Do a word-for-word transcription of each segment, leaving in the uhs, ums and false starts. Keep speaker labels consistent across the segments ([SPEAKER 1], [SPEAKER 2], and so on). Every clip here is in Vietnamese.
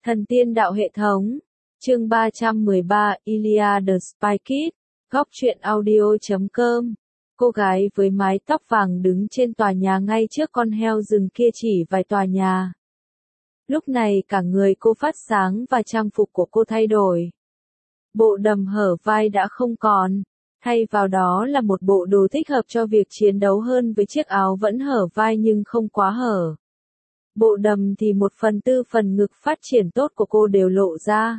[SPEAKER 1] Thần tiên đạo hệ thống. Chương ba trăm mười ba, Ilia the Spy Kid. Góc truyện audio chấm com. Cô gái với mái tóc vàng đứng trên tòa nhà ngay trước con heo rừng kia chỉ vài tòa nhà. Lúc này cả người cô phát sáng và trang phục của cô thay đổi. Bộ đầm hở vai đã không còn, thay vào đó là một bộ đồ thích hợp cho việc chiến đấu hơn với chiếc áo vẫn hở vai nhưng không quá hở. Bộ đầm thì một phần tư phần ngực phát triển tốt của cô đều lộ ra.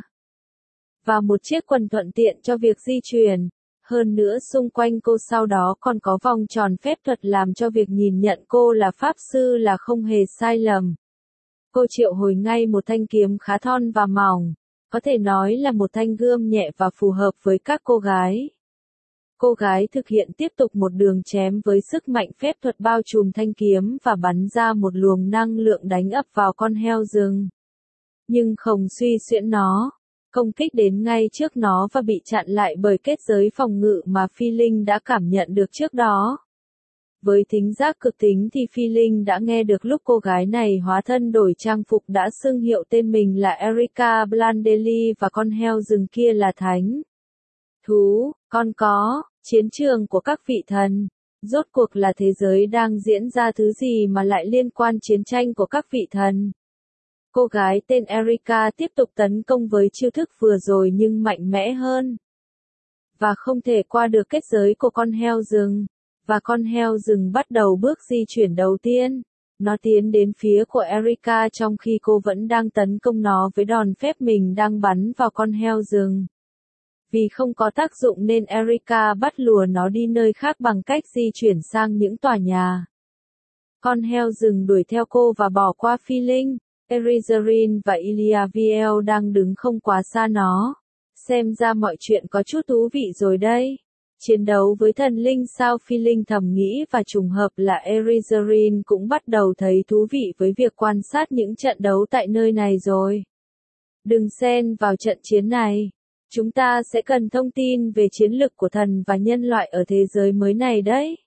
[SPEAKER 1] Và một chiếc quần thuận tiện cho việc di chuyển. Hơn nữa xung quanh cô sau đó còn có vòng tròn phép thuật làm cho việc nhìn nhận cô là pháp sư là không hề sai lầm. Cô triệu hồi ngay một thanh kiếm khá thon và mỏng, có thể nói là một thanh gươm nhẹ và phù hợp với các cô gái. Cô gái thực hiện tiếp tục một đường chém với sức mạnh phép thuật bao trùm thanh kiếm và bắn ra một luồng năng lượng đánh ập vào con heo rừng. Nhưng không suy xuyễn nó, công kích đến ngay trước nó và bị chặn lại bởi kết giới phòng ngự mà Phi Linh đã cảm nhận được trước đó. Với thính giác cực tính thì Phi Linh đã nghe được lúc cô gái này hóa thân đổi trang phục đã xưng hiệu tên mình là Erica Blandelli và con heo rừng kia là Thánh Thú, con có, chiến trường của các vị thần. Rốt cuộc là thế giới đang diễn ra thứ gì mà lại liên quan chiến tranh của các vị thần? Cô gái tên Erica tiếp tục tấn công với chiêu thức vừa rồi nhưng mạnh mẽ hơn. Và không thể qua được kết giới của con heo rừng. Và con heo rừng bắt đầu bước di chuyển đầu tiên. Nó tiến đến phía của Erica trong khi cô vẫn đang tấn công nó với đòn phép mình đang bắn vào con heo rừng. Vì không có tác dụng nên Erica bắt lùa nó đi nơi khác bằng cách di chuyển sang những tòa nhà. Con heo rừng đuổi theo cô và bỏ qua Phi Linh. Erizarin và Iliaviel đang đứng không quá xa nó. Xem ra mọi chuyện có chút thú vị rồi đây. Chiến đấu với thần linh sao Phi Linh thầm nghĩ và trùng hợp là Erizarin cũng bắt đầu thấy thú vị với việc quan sát những trận đấu tại nơi này rồi. Đừng xen vào trận chiến này. Chúng ta sẽ cần thông tin về chiến lực của thần và nhân loại ở thế giới mới này đấy.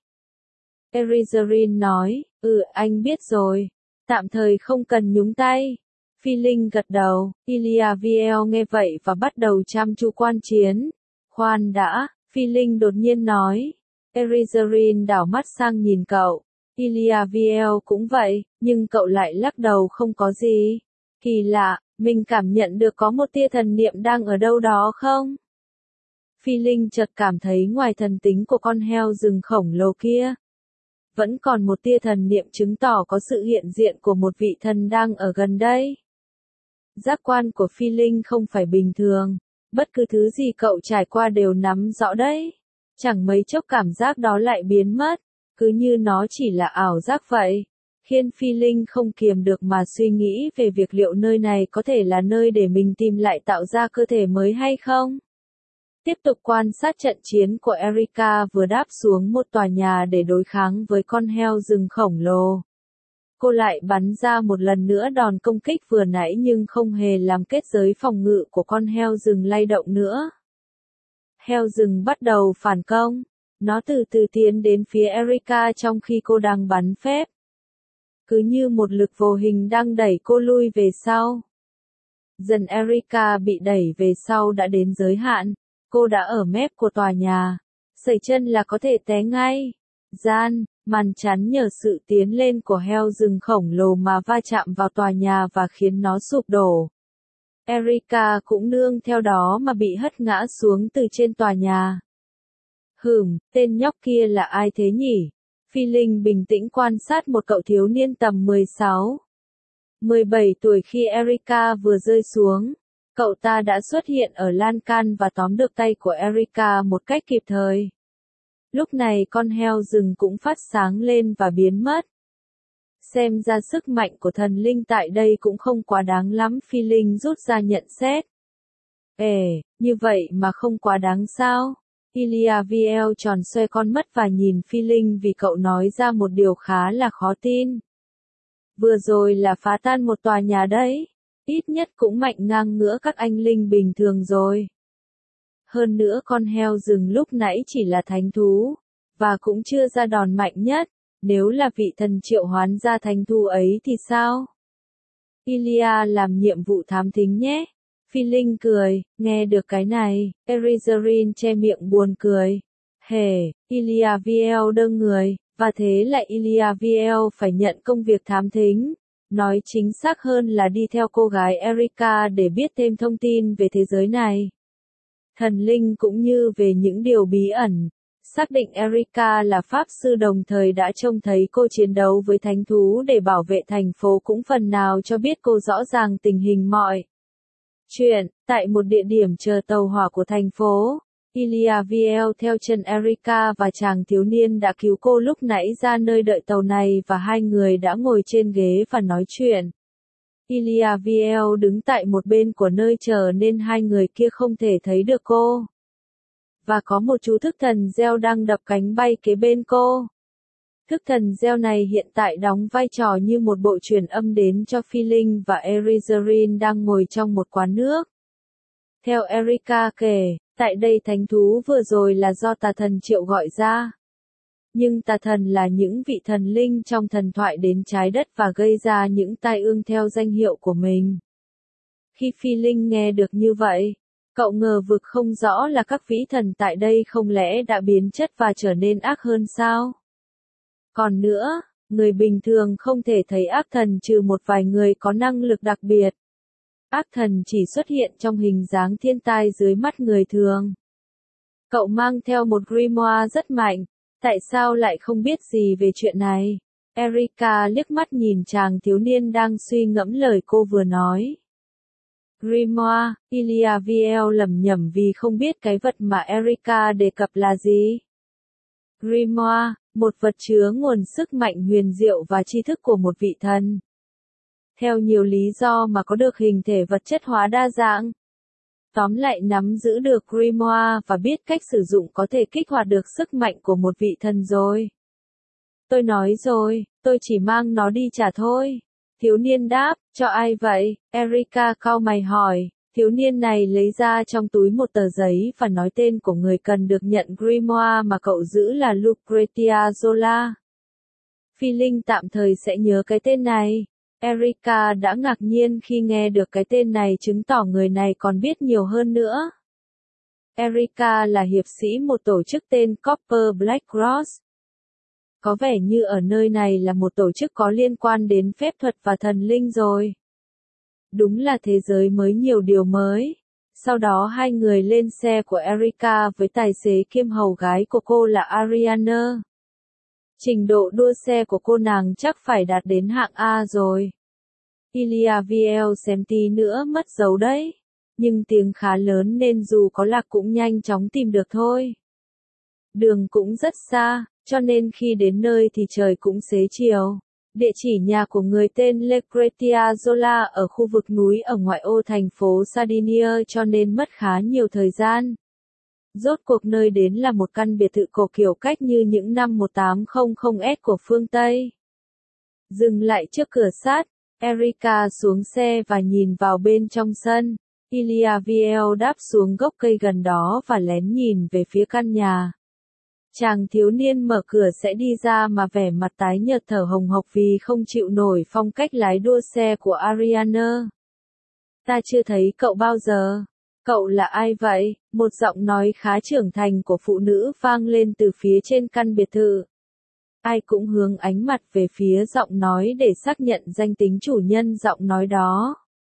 [SPEAKER 1] Erizarin nói, ừ anh biết rồi. Tạm thời không cần nhúng tay. Phi Linh gật đầu, Iliaviel nghe vậy và bắt đầu chăm chú quan chiến. Khoan đã, Phi Linh đột nhiên nói. Erizarin đảo mắt sang nhìn cậu. Iliaviel cũng vậy, nhưng cậu lại lắc đầu không có gì. Kỳ lạ, mình cảm nhận được có một tia thần niệm đang ở đâu đó không? Phi Linh chợt cảm thấy ngoài thần tính của con heo rừng khổng lồ kia, vẫn còn một tia thần niệm chứng tỏ có sự hiện diện của một vị thần đang ở gần đây. Giác quan của Phi Linh không phải bình thường, bất cứ thứ gì cậu trải qua đều nắm rõ đấy. Chẳng mấy chốc cảm giác đó lại biến mất, cứ như nó chỉ là ảo giác vậy, khiến Phi Linh không kiềm được mà suy nghĩ về việc liệu nơi này có thể là nơi để mình tìm lại tạo ra cơ thể mới hay không. Tiếp tục quan sát trận chiến của Erica vừa đáp xuống một tòa nhà để đối kháng với con heo rừng khổng lồ. Cô lại bắn ra một lần nữa đòn công kích vừa nãy nhưng không hề làm kết giới phòng ngự của con heo rừng lay động nữa. Heo rừng bắt đầu phản công. Nó từ từ tiến đến phía Erica trong khi cô đang bắn phép. Cứ như một lực vô hình đang đẩy cô lui về sau. Dần Erica bị đẩy về sau đã đến giới hạn. Cô đã ở mép của tòa nhà. Sẩy chân là có thể té ngay. Gian, màn chắn nhờ sự tiến lên của heo rừng khổng lồ mà va chạm vào tòa nhà và khiến nó sụp đổ. Erica cũng nương theo đó mà bị hất ngã xuống từ trên tòa nhà. Hừm, tên nhóc kia là ai thế nhỉ? Phi Linh bình tĩnh quan sát một cậu thiếu niên tầm mười sáu, mười bảy tuổi khi Erica vừa rơi xuống. Cậu ta đã xuất hiện ở lan can và tóm được tay của Erica một cách kịp thời. Lúc này con heo rừng cũng phát sáng lên và biến mất. Xem ra sức mạnh của thần linh tại đây cũng không quá đáng lắm, Phi Linh rút ra nhận xét. Ê, như vậy mà không quá đáng sao? Iliaviel tròn xoe con mắt và nhìn Phi Linh vì cậu nói ra một điều khá là khó tin. Vừa rồi là phá tan một tòa nhà đấy. Ít nhất cũng mạnh ngang ngửa các anh linh bình thường rồi. Hơn nữa con heo rừng lúc nãy chỉ là thánh thú, và cũng chưa ra đòn mạnh nhất. Nếu là vị thần triệu hoán ra thánh thú ấy thì sao? Ilia làm nhiệm vụ thám thính nhé. Feeling cười, nghe được cái này, Erizarine che miệng buồn cười. Hề, Ilia Viel đơ người, và thế lại Ilia Viel phải nhận công việc thám thính. Nói chính xác hơn là đi theo cô gái Erika để biết thêm thông tin về thế giới này. Thần linh cũng như về những điều bí ẩn. Xác định Erika là pháp sư đồng thời đã trông thấy cô chiến đấu với thánh thú để bảo vệ thành phố cũng phần nào cho biết cô rõ ràng tình hình mọi chuyện. Tại một địa điểm chờ tàu hỏa của thành phố, Ilia Viel theo chân Erika và chàng thiếu niên đã cứu cô lúc nãy ra nơi đợi tàu này và hai người đã ngồi trên ghế và nói chuyện. Ilia Viel đứng tại một bên của nơi chờ nên hai người kia không thể thấy được cô. Và có một chú thức thần gieo đang đập cánh bay kế bên cô. Thức thần gieo này hiện tại đóng vai trò như một bộ truyền âm đến cho Feeling và Erizarine đang ngồi trong một quán nước. Theo Erika kể, tại đây thánh thú vừa rồi là do tà thần triệu gọi ra. Nhưng tà thần là những vị thần linh trong thần thoại đến trái đất và gây ra những tai ương theo danh hiệu của mình. Khi Feeling nghe được như vậy, cậu ngờ vực không rõ là các vĩ thần tại đây không lẽ đã biến chất và trở nên ác hơn sao? Còn nữa, người bình thường không thể thấy ác thần trừ một vài người có năng lực đặc biệt. Ác thần chỉ xuất hiện trong hình dáng thiên tai dưới mắt người thường. Cậu mang theo một grimoire rất mạnh, tại sao lại không biết gì về chuyện này? Erika liếc mắt nhìn chàng thiếu niên đang suy ngẫm lời cô vừa nói. Grimoire, Ilia Viel lẩm nhẩm vì không biết cái vật mà Erika đề cập là gì. Grimoire, một vật chứa nguồn sức mạnh huyền diệu và tri thức của một vị thần. Theo nhiều lý do mà có được hình thể vật chất hóa đa dạng. Tóm lại nắm giữ được Grimoire và biết cách sử dụng có thể kích hoạt được sức mạnh của một vị thần rồi. Tôi nói rồi, tôi chỉ mang nó đi trả thôi. Thiếu niên đáp, cho ai vậy? Erika cau mày hỏi. Thiếu niên này lấy ra trong túi một tờ giấy và nói tên của người cần được nhận Grimoire mà cậu giữ là Lucretia Zola. Feeling tạm thời sẽ nhớ cái tên này. Erika đã ngạc nhiên khi nghe được cái tên này chứng tỏ người này còn biết nhiều hơn nữa. Erika là hiệp sĩ một tổ chức tên Copper Black Cross. Có vẻ như ở nơi này là một tổ chức có liên quan đến phép thuật và thần linh rồi. Đúng là thế giới mới nhiều điều mới. Sau đó hai người lên xe của Erika với tài xế kiêm hầu gái của cô là Ariana. Trình độ đua xe của cô nàng chắc phải đạt đến hạng A rồi. Ilia Viel xem tí nữa mất dấu đấy. Nhưng tiếng khá lớn nên dù có lạc cũng nhanh chóng tìm được thôi. Đường cũng rất xa, cho nên khi đến nơi thì trời cũng xế chiều. Địa chỉ nhà của người tên Lucretia Zola ở khu vực núi ở ngoại ô thành phố Sardinia cho nên mất khá nhiều thời gian. Rốt cuộc nơi đến là một căn biệt thự cổ kiểu cách như những năm một tám không không S của phương Tây. Dừng lại trước cửa sát, Erika xuống xe và nhìn vào bên trong sân. Ilia Viel đáp xuống gốc cây gần đó và lén nhìn về phía căn nhà. Chàng thiếu niên mở cửa sẽ đi ra mà vẻ mặt tái nhợt thở hồng hộc vì không chịu nổi phong cách lái đua xe của Ariana. Ta chưa thấy cậu bao giờ. Cậu là ai vậy? Một giọng nói khá trưởng thành của phụ nữ vang lên từ phía trên căn biệt thự. Ai cũng hướng ánh mặt về phía giọng nói để xác nhận danh tính chủ nhân giọng nói đó.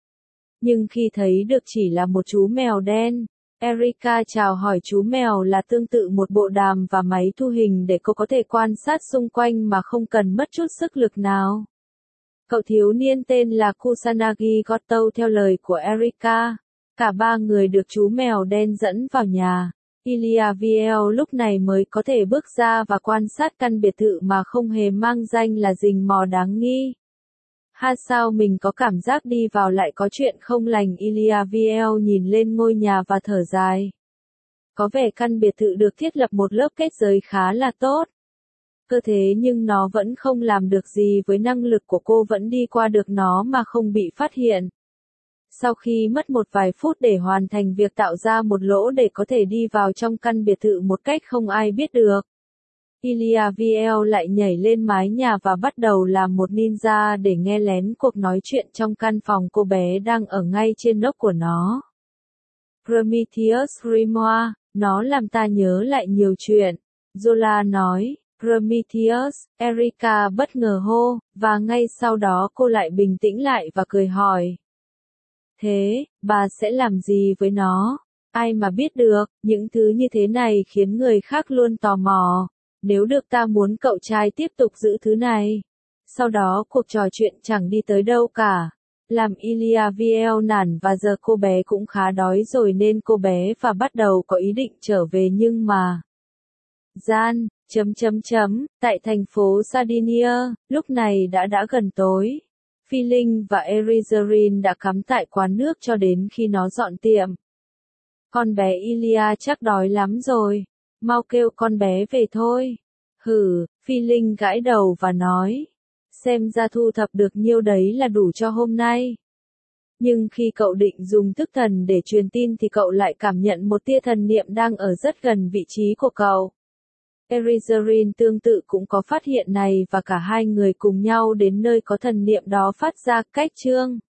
[SPEAKER 1] Nhưng khi thấy được chỉ là một chú mèo đen, Erika chào hỏi chú mèo là tương tự một bộ đàm và máy thu hình để cô có thể quan sát xung quanh mà không cần mất chút sức lực nào. Cậu thiếu niên tên là Kusanagi Goto theo lời của Erika. Cả ba người được chú mèo đen dẫn vào nhà. Ilia Viel lúc này mới có thể bước ra và quan sát căn biệt thự mà không hề mang danh là rình mò đáng nghi. Ha sao mình có cảm giác đi vào lại có chuyện không lành. Ilia Viel nhìn lên ngôi nhà và thở dài. Có vẻ căn biệt thự được thiết lập một lớp kết giới khá là tốt. Cơ thế nhưng nó vẫn không làm được gì với năng lực của cô vẫn đi qua được nó mà không bị phát hiện. Sau khi mất một vài phút để hoàn thành việc tạo ra một lỗ để có thể đi vào trong căn biệt thự một cách không ai biết được, Ilia Viel lại nhảy lên mái nhà và bắt đầu làm một ninja để nghe lén cuộc nói chuyện trong căn phòng cô bé đang ở ngay trên nóc của nó. Prometheus Grimoire, nó làm ta nhớ lại nhiều chuyện. Zola nói. Prometheus, Erika bất ngờ hô, và ngay sau đó cô lại bình tĩnh lại và cười hỏi. Thế, bà sẽ làm gì với nó? Ai mà biết được, những thứ như thế này khiến người khác luôn tò mò. Nếu được ta muốn cậu trai tiếp tục giữ thứ này. Sau đó cuộc trò chuyện chẳng đi tới đâu cả. Làm Ilia Viel nản và giờ cô bé cũng khá đói rồi nên cô bé và bắt đầu có ý định trở về nhưng mà... Gian, chấm chấm chấm, tại thành phố Sardinia, lúc này đã đã gần tối. Feeling và Erizarin đã cắm tại quán nước cho đến khi nó dọn tiệm. Con bé Ilia chắc đói lắm rồi. Mau kêu con bé về thôi. Hử, Feeling gãi đầu và nói. Xem ra thu thập được nhiêu đấy là đủ cho hôm nay. Nhưng khi cậu định dùng thức thần để truyền tin thì cậu lại cảm nhận một tia thần niệm đang ở rất gần vị trí của cậu. Erizarin tương tự cũng có phát hiện này và cả hai người cùng nhau đến nơi có thần niệm đó phát ra. Cách chương